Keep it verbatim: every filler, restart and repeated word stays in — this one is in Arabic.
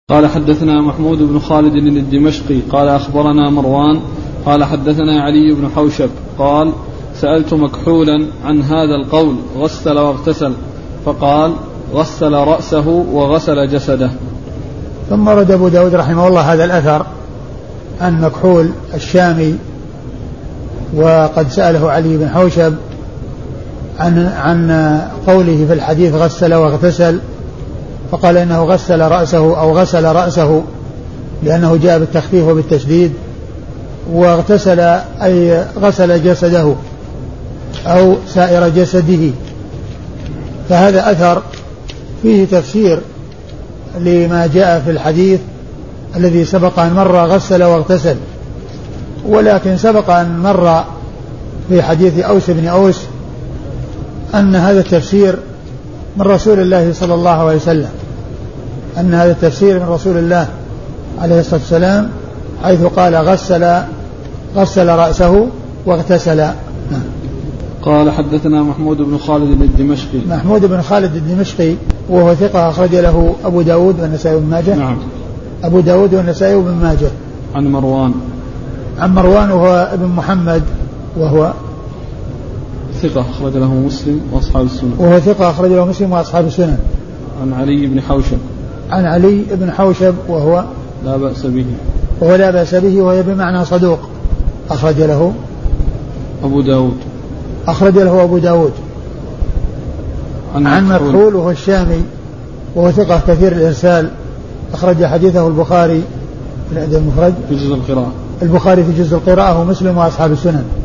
قال حدثنا محمود بن خالد الدمشقي قال أخبرنا مروان قال حدثنا علي بن حوشب قال سألت مكحولا عن هذا القول غسل واغتسل فقال غسل رأسه وغسل جسده. ثم رد أبو داود رحمه الله هذا الأثر عن مكحول الشامي وقد سأله علي بن حوشب عن, عن قوله في الحديث غسل واغتسل فقال إنه غسل رأسه أو غسل رأسه لأنه جاء بالتخفيف وبالتشديد، واغتسل أي غسل جسده أو سائر جسده. فهذا أثر فيه تفسير لما جاء في الحديث الذي سبق أن مر غسل واغتسل، ولكن سبق أن مر في حديث أوس بن أوس أن هذا التفسير من رسول الله صلى الله عليه وسلم، أن هذا التفسير من رسول الله عليه الصلاة والسلام حيث قال غسل غسل رأسه واغتسل. قال حدثنا محمود بن خالد الدمشقي. محمود بن خالد الدمشقي وهو ثقة أخرج له أبو داود والنسائي وابن ماجه. نعم. أبو داود والنسائي وابن ماجه. عن مروان. عن مروان وهو ابن محمد وهو ثقة أخرج له مسلم وأصحاب السنن. وهو ثقة أخرج له مسلم وأصحاب السنن. عن علي بن حوشب. عن علي بن حوشب وهو لا بأس به. وهو لا بأس به وهو بمعنى صدوق أخرج له أبو داود. أخرج له أبو داود. عن, عن مكحول وهو الشامي وهو ثقة كثير الإرسال أخرج حديثه البخاري في الأدب المفرد في جزء القراءة. البخاري في جزء القراءة ومسلم وأصحاب السنن.